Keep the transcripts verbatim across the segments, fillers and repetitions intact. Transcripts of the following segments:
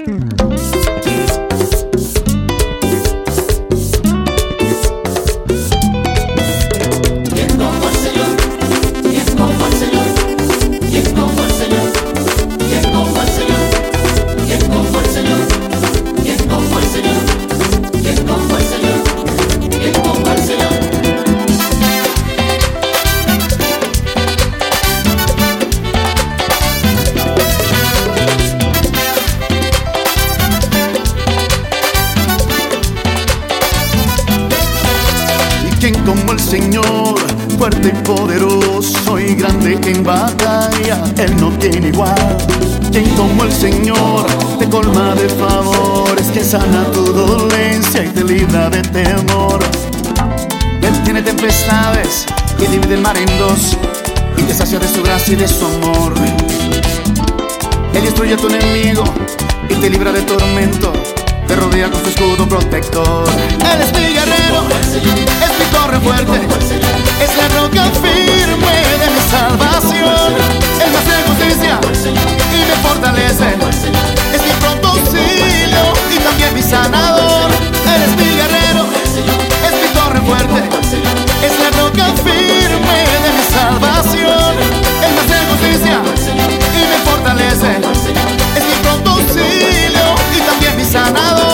¿Quién como el Señor? Fuerte y poderoso y grande en batalla, Él no tiene igual. ¿Quién como el Señor? Te colma de favores, que sana tu dolencia y te libra de temor. Él tiene tempestades y divide el mar en dos, y te sacia de su gracia y de su amor. Él destruye a tu enemigo y te libra de tormento, te rodea con su escudo protector. Él es mi guerrero, es mi torre fuerte, es la roca firme de mi salvación. Él me hace justicia y me fortalece, es mi pronto auxilio y también mi sanador. Él es mi guerrero, es mi torre fuerte, es la roca firme de mi salvación. Él me hace justicia y me fortalece, es mi pronto auxilio y también mi sanador.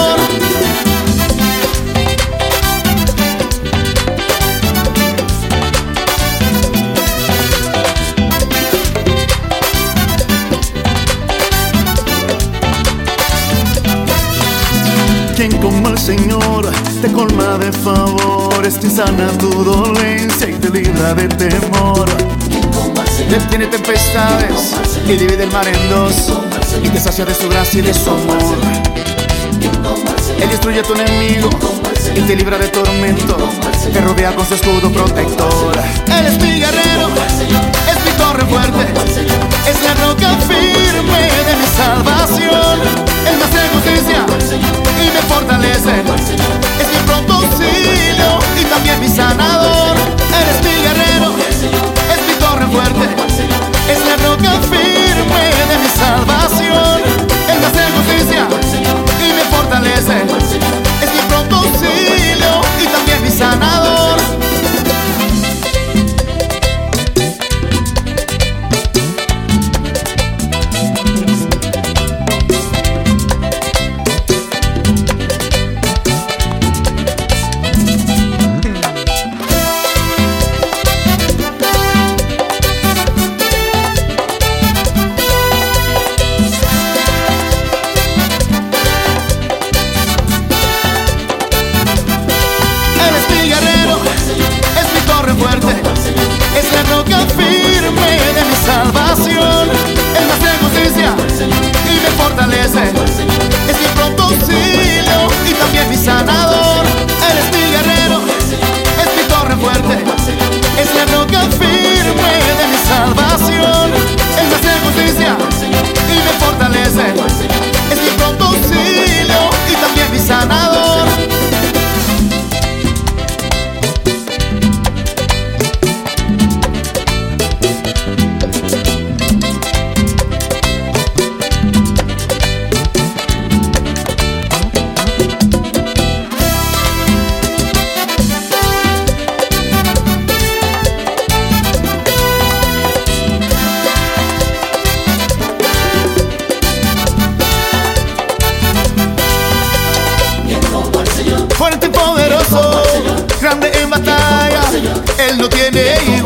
¿Quién como el Señor? Te colma de favores, te sana tu dolencia y te libra de temor. Él tiene tempestades y divide el mar en dos, y te sacia de su gracia y de su amor. Él destruye a tu enemigo y te libra de tormento, te rodea con su escudo protector. Él es mi guerrero, es mi torre fuerte, es la roca firme de mi salvación. Él me hace justicia y me fortalece, es mi pronto auxilio y también mi sanador. Él es mi guerrero, es mi torre fuerte, es la roca firme de mi salvación. Él me hace justicia y me fortalece, es mi pronto auxilio y también mi sanador. Es la roca firme de mi salvación. Él me hace justicia y me fortalece, es mi pronto auxilio y también mi sanador. Él es mi guerrero, es mi torre fuerte, es la roca firme de mi salvación. Él me hace justicia y me fortalece, es mi pronto auxilio y también mi sanador. Fuerte y poderoso, grande en batalla, Él no tiene igual.